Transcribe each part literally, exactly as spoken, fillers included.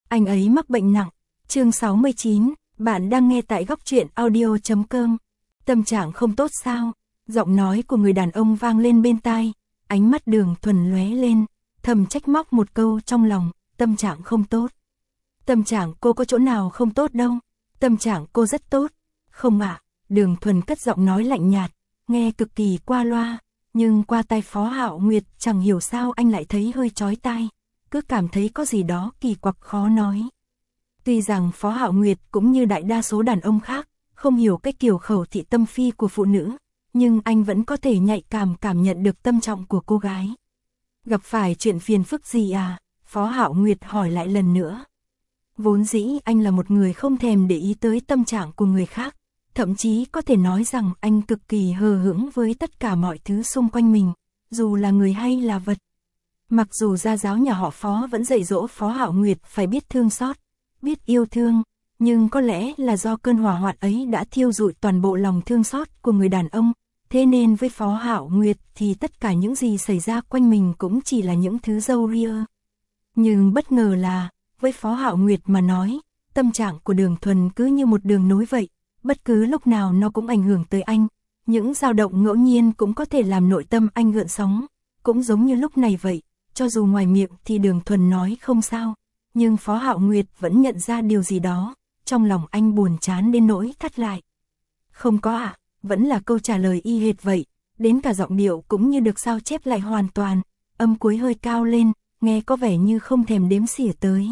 anh ấy mắc bệnh nặng. Chương sáu mươi chín, bạn đang nghe tại góc truyện audio chấm com. Tâm trạng không tốt sao? Giọng nói của người đàn ông vang lên bên tai, ánh mắt Đường Thuần lóe lên, thầm trách móc một câu trong lòng, tâm trạng không tốt. Tâm trạng cô có chỗ nào không tốt đâu, tâm trạng cô rất tốt. Không ạ, Đường Thuần cất giọng nói lạnh nhạt, nghe cực kỳ qua loa, nhưng qua tai Phó Hạo Nguyệt chẳng hiểu sao anh lại thấy hơi chói tai, cứ cảm thấy có gì đó kỳ quặc khó nói. Tuy rằng Phó Hạo Nguyệt cũng như đại đa số đàn ông khác, không hiểu cái kiểu khẩu thị tâm phi của phụ nữ, nhưng anh vẫn có thể nhạy cảm cảm nhận được tâm trọng của cô gái. Gặp phải chuyện phiền phức gì à? Phó Hạo Nguyệt hỏi lại lần nữa. Vốn dĩ anh là một người không thèm để ý tới tâm trạng của người khác, thậm chí có thể nói rằng anh cực kỳ hờ hững với tất cả mọi thứ xung quanh mình, dù là người hay là vật. Mặc dù gia giáo nhà họ Phó vẫn dạy dỗ Phó Hạo Nguyệt phải biết thương xót, biết yêu thương, nhưng có lẽ là do cơn hỏa hoạn ấy đã thiêu rụi toàn bộ lòng thương xót của người đàn ông, thế nên với Phó Hạo Nguyệt thì tất cả những gì xảy ra quanh mình cũng chỉ là những thứ râu ria. Nhưng bất ngờ là, với Phó Hạo Nguyệt mà nói, tâm trạng của Đường Thuần cứ như một đường nối vậy, bất cứ lúc nào nó cũng ảnh hưởng tới anh, những dao động ngẫu nhiên cũng có thể làm nội tâm anh gợn sóng, cũng giống như lúc này vậy, cho dù ngoài miệng thì Đường Thuần nói không sao, nhưng Phó Hạo Nguyệt vẫn nhận ra điều gì đó, trong lòng anh buồn chán đến nỗi thắt lại. Không có ạ, à, vẫn là câu trả lời y hệt vậy, đến cả giọng điệu cũng như được sao chép lại hoàn toàn, âm cuối hơi cao lên, nghe có vẻ như không thèm đếm xỉa tới.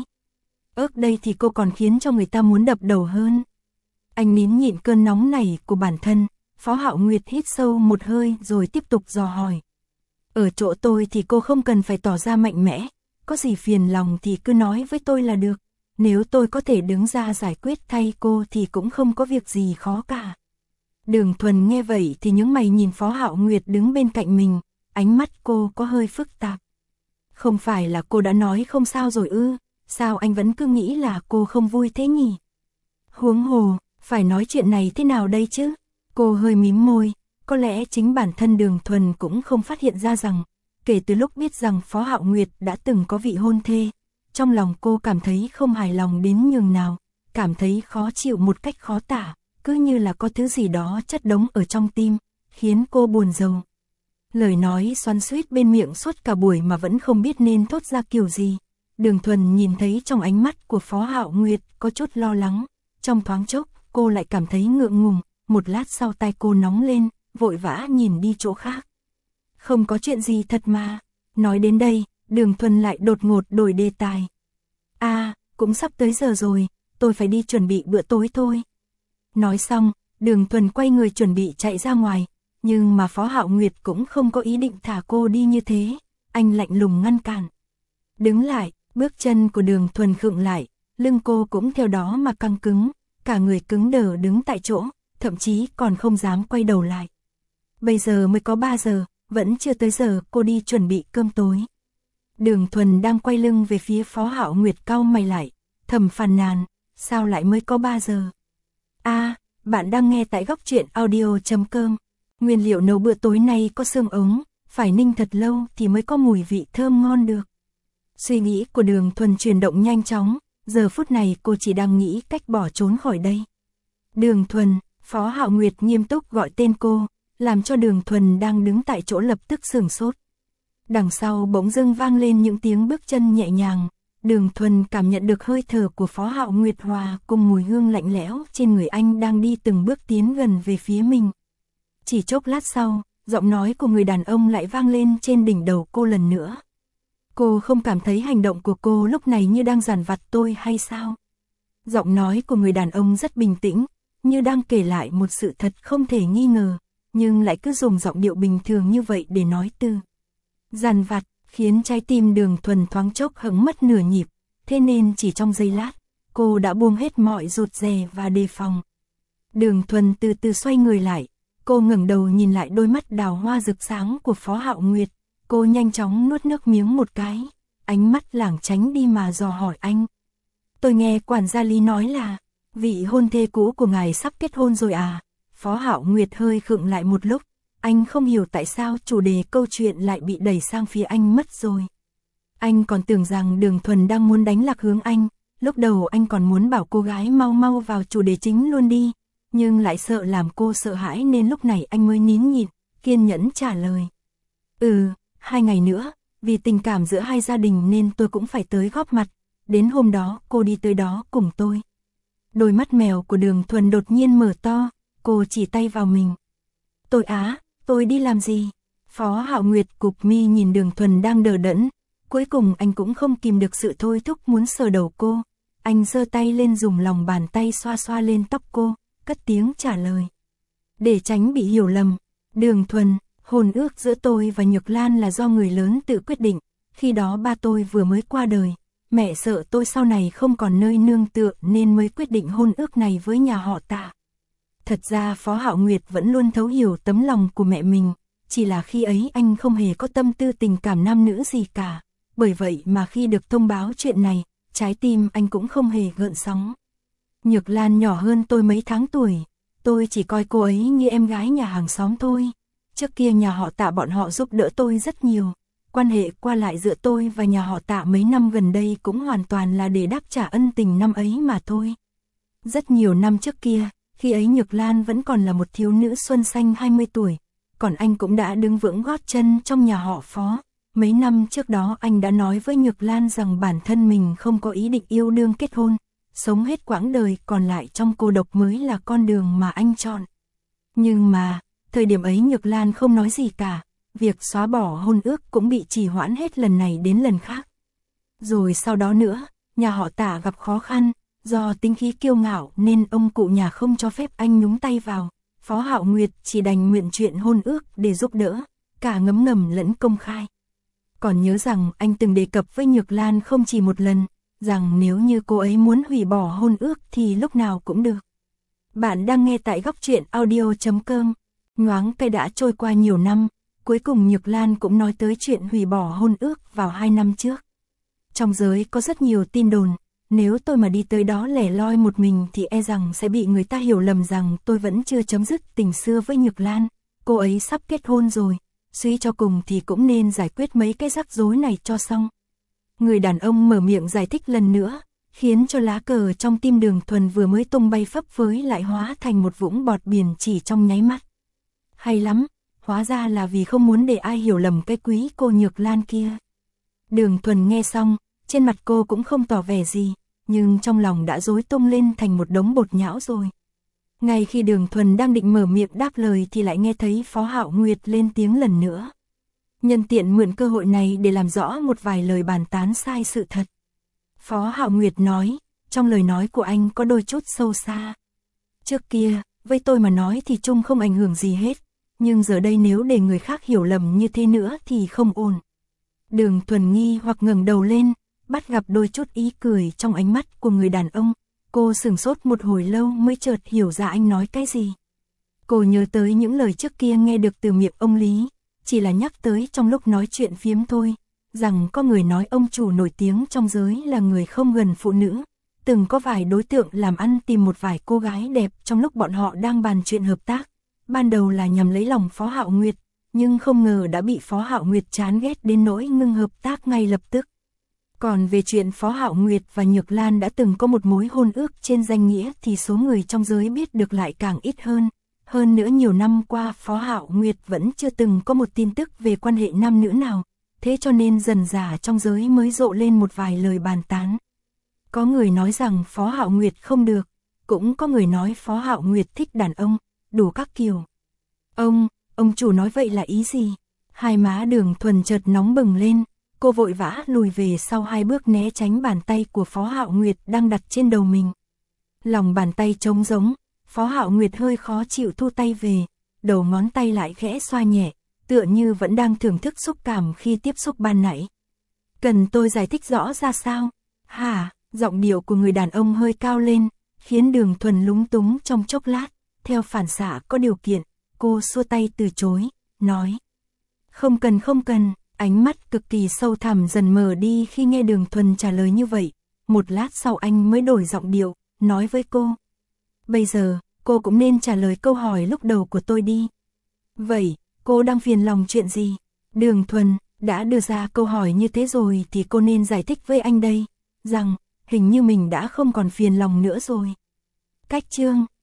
Ớt đây thì cô còn khiến cho người ta muốn đập đầu hơn. Anh nín nhịn cơn nóng này của bản thân, Phó Hạo Nguyệt hít sâu một hơi rồi tiếp tục dò hỏi. Ở chỗ tôi thì cô không cần phải tỏ ra mạnh mẽ, có gì phiền lòng thì cứ nói với tôi là được, nếu tôi có thể đứng ra giải quyết thay cô thì cũng không có việc gì khó cả. Đường Thuần nghe vậy thì nhướng mày nhìn Phó Hạo Nguyệt đứng bên cạnh mình, ánh mắt cô có hơi phức tạp. Không phải là cô đã nói không sao rồi ư, sao anh vẫn cứ nghĩ là cô không vui thế nhỉ? Huống hồ, phải nói chuyện này thế nào đây chứ? Cô hơi mím môi, có lẽ chính bản thân Đường Thuần cũng không phát hiện ra rằng, kể từ lúc biết rằng Phó Hạo Nguyệt đã từng có vị hôn thê, trong lòng cô cảm thấy không hài lòng đến nhường nào, cảm thấy khó chịu một cách khó tả, cứ như là có thứ gì đó chất đống ở trong tim, khiến cô buồn rầu. Lời nói xoắn xuýt bên miệng suốt cả buổi mà vẫn không biết nên thốt ra kiểu gì. Đường Thuần nhìn thấy trong ánh mắt của Phó Hạo Nguyệt có chút lo lắng, trong thoáng chốc cô lại cảm thấy ngượng ngùng, một lát sau tai cô nóng lên, vội vã nhìn đi chỗ khác. Không có chuyện gì thật mà. Nói đến đây, Đường Thuần lại đột ngột đổi đề tài. À, cũng sắp tới giờ rồi, tôi phải đi chuẩn bị bữa tối thôi. Nói xong, Đường Thuần quay người chuẩn bị chạy ra ngoài, nhưng mà Phó Hạo Nguyệt cũng không có ý định thả cô đi như thế, anh lạnh lùng ngăn cản. Đứng lại, bước chân của Đường Thuần khựng lại, lưng cô cũng theo đó mà căng cứng, cả người cứng đờ đứng tại chỗ, thậm chí còn không dám quay đầu lại. Bây giờ mới có ba giờ, vẫn chưa tới giờ cô đi chuẩn bị cơm tối. Đường Thuần đang quay lưng về phía Phó Hạo Nguyệt cau mày lại, thầm phàn nàn, sao lại mới có ba giờ? À, bạn đang nghe tại góc truyện audio chấm com. Nguyên liệu nấu bữa tối nay có xương ống, phải ninh thật lâu thì mới có mùi vị thơm ngon được. Suy nghĩ của Đường Thuần chuyển động nhanh chóng, giờ phút này cô chỉ đang nghĩ cách bỏ trốn khỏi đây. Đường Thuần, Phó Hạo Nguyệt nghiêm túc gọi tên cô, làm cho Đường Thuần đang đứng tại chỗ lập tức sửng sốt. Đằng sau bỗng dưng vang lên những tiếng bước chân nhẹ nhàng, Đường Thuần cảm nhận được hơi thở của Phó Hạo Nguyệt hòa cùng mùi hương lạnh lẽo trên người anh đang đi từng bước tiến gần về phía mình. Chỉ chốc lát sau, giọng nói của người đàn ông lại vang lên trên đỉnh đầu cô lần nữa. Cô không cảm thấy hành động của cô lúc này như đang giàn vặt tôi hay sao? Giọng nói của người đàn ông rất bình tĩnh, như đang kể lại một sự thật không thể nghi ngờ, nhưng lại cứ dùng giọng điệu bình thường như vậy để nói từ. Giàn vặt, khiến trái tim Đường Thuần thoáng chốc hững mất nửa nhịp, thế nên chỉ trong giây lát, cô đã buông hết mọi rụt rè và đề phòng. Đường Thuần từ từ xoay người lại, cô ngẩng đầu nhìn lại đôi mắt đào hoa rực sáng của Phó Hạo Nguyệt, cô nhanh chóng nuốt nước miếng một cái, ánh mắt lảng tránh đi mà dò hỏi anh. Tôi nghe quản gia Lý nói là, vị hôn thê cũ của ngài sắp kết hôn rồi à? Phó Hạo Nguyệt hơi khựng lại một lúc, anh không hiểu tại sao chủ đề câu chuyện lại bị đẩy sang phía anh mất rồi. Anh còn tưởng rằng Đường Thuần đang muốn đánh lạc hướng anh, Lúc đầu anh còn muốn bảo cô gái mau mau vào chủ đề chính luôn đi, nhưng lại sợ làm cô sợ hãi nên lúc này anh mới nín nhịn, kiên nhẫn trả lời. Ừ, hai ngày nữa, vì tình cảm giữa hai gia đình nên tôi cũng phải tới góp mặt, đến hôm đó cô đi tới đó cùng tôi. Đôi mắt mèo của Đường Thuần đột nhiên mở to, cô chỉ tay vào mình. Tôi á, tôi đi làm gì? Phó Hạo Nguyệt cụp mi nhìn Đường Thuần đang đờ đẫn, cuối cùng anh cũng không kìm được sự thôi thúc muốn sờ đầu cô. Anh giơ tay lên dùng lòng bàn tay xoa xoa lên tóc cô, cất tiếng trả lời. Để tránh bị hiểu lầm, Đường Thuần, hôn ước giữa tôi và Nhược Lan là do người lớn tự quyết định, khi đó ba tôi vừa mới qua đời, mẹ sợ tôi sau này không còn nơi nương tựa nên mới quyết định hôn ước này với nhà họ Tạ. Thật ra Phó Hạo Nguyệt vẫn luôn thấu hiểu tấm lòng của mẹ mình, chỉ là khi ấy anh không hề có tâm tư tình cảm nam nữ gì cả, bởi vậy mà khi được thông báo chuyện này, trái tim anh cũng không hề gợn sóng. Nhược Lan nhỏ hơn tôi mấy tháng tuổi, tôi chỉ coi cô ấy như em gái nhà hàng xóm thôi. Trước kia nhà họ Tạ bọn họ giúp đỡ tôi rất nhiều, quan hệ qua lại giữa tôi và nhà họ Tạ mấy năm gần đây cũng hoàn toàn là để đáp trả ân tình năm ấy mà thôi. Rất nhiều năm trước kia, khi ấy Nhược Lan vẫn còn là một thiếu nữ xuân xanh hai mươi tuổi, còn anh cũng đã đứng vững gót chân trong nhà họ Phó. Mấy năm trước đó anh đã nói với Nhược Lan rằng bản thân mình không có ý định yêu đương kết hôn, sống hết quãng đời còn lại trong cô độc mới là con đường mà anh chọn. Nhưng mà, thời điểm ấy Nhược Lan không nói gì cả, việc xóa bỏ hôn ước cũng bị trì hoãn hết lần này đến lần khác. Rồi sau đó nữa, nhà họ Tạ gặp khó khăn, do tính khí kiêu ngạo nên ông cụ nhà không cho phép anh nhúng tay vào, Phó Hạo Nguyệt chỉ đành nguyện chuyện hôn ước để giúp đỡ, cả ngấm ngầm lẫn công khai. Còn nhớ rằng anh từng đề cập với Nhược Lan không chỉ một lần, rằng nếu như cô ấy muốn hủy bỏ hôn ước thì lúc nào cũng được. Bạn đang nghe tại góc truyện audio chấm com. Nhoáng cây đã trôi qua nhiều năm, cuối cùng Nhược Lan cũng nói tới chuyện hủy bỏ hôn ước vào hai năm trước. Trong giới có rất nhiều tin đồn, nếu tôi mà đi tới đó lẻ loi một mình thì e rằng sẽ bị người ta hiểu lầm rằng tôi vẫn chưa chấm dứt tình xưa với Nhược Lan, cô ấy sắp kết hôn rồi, suy cho cùng thì cũng nên giải quyết mấy cái rắc rối này cho xong. Người đàn ông mở miệng giải thích lần nữa, khiến cho lá cờ trong tim Đường Thuần vừa mới tung bay phấp phới lại hóa thành một vũng bọt biển chỉ trong nháy mắt. Hay lắm, hóa ra là vì không muốn để ai hiểu lầm cái quý cô Nhược Lan kia. Đường Thuần nghe xong, trên mặt cô cũng không tỏ vẻ gì, nhưng trong lòng đã rối tung lên thành một đống bột nhão rồi. Ngay khi Đường Thuần đang định mở miệng đáp lời thì lại nghe thấy Phó Hạo Nguyệt lên tiếng lần nữa. Nhân tiện mượn cơ hội này để làm rõ một vài lời bàn tán sai sự thật. Phó Hạo Nguyệt nói, trong lời nói của anh có đôi chút sâu xa. Trước kia, với tôi mà nói thì chung không ảnh hưởng gì hết, nhưng giờ đây nếu để người khác hiểu lầm như thế nữa thì không ổn. Đường Thuần nghi hoặc ngẩng đầu lên, bắt gặp đôi chút ý cười trong ánh mắt của người đàn ông. Cô sửng sốt một hồi lâu mới chợt hiểu ra anh nói cái gì. Cô nhớ tới những lời trước kia nghe được từ miệng ông Lý, chỉ là nhắc tới trong lúc nói chuyện phiếm thôi, rằng có người nói ông chủ nổi tiếng trong giới là người không gần phụ nữ, từng có vài đối tượng làm ăn tìm một vài cô gái đẹp trong lúc bọn họ đang bàn chuyện hợp tác, ban đầu là nhằm lấy lòng Phó Hạo Nguyệt, nhưng không ngờ đã bị Phó Hạo Nguyệt chán ghét đến nỗi ngưng hợp tác ngay lập tức. Còn về chuyện Phó Hạo Nguyệt và Nhược Lan đã từng có một mối hôn ước trên danh nghĩa thì số người trong giới biết được lại càng ít hơn. Hơn nữa nhiều năm qua Phó Hạo Nguyệt vẫn chưa từng có một tin tức về quan hệ nam nữ nào, thế cho nên dần dà trong giới mới rộ lên một vài lời bàn tán. Có người nói rằng Phó Hạo Nguyệt không được, cũng có người nói Phó Hạo Nguyệt thích đàn ông, đủ các kiểu. Ông, ông chủ nói vậy là ý gì? Hai má Đường Thuần chợt nóng bừng lên, cô vội vã lùi về sau hai bước né tránh bàn tay của Phó Hạo Nguyệt đang đặt trên đầu mình. Lòng bàn tay trống rỗng, Phó Hạo Nguyệt hơi khó chịu thu tay về, đầu ngón tay lại khẽ xoa nhẹ, tựa như vẫn đang thưởng thức xúc cảm khi tiếp xúc ban nãy. Cần tôi giải thích rõ ra sao? Hả? Giọng điệu của người đàn ông hơi cao lên, khiến Đường Thuần lúng túng trong chốc lát, theo phản xạ có điều kiện, cô xua tay từ chối, nói. Không cần không cần, ánh mắt cực kỳ sâu thẳm dần mờ đi khi nghe Đường Thuần trả lời như vậy, một lát sau anh mới đổi giọng điệu, nói với cô. Bây giờ, cô cũng nên trả lời câu hỏi lúc đầu của tôi đi. Vậy, cô đang phiền lòng chuyện gì? Đường Thuần, đã đưa ra câu hỏi như thế rồi thì cô nên giải thích với anh đây, rằng, hình như mình đã không còn phiền lòng nữa rồi. Cách chương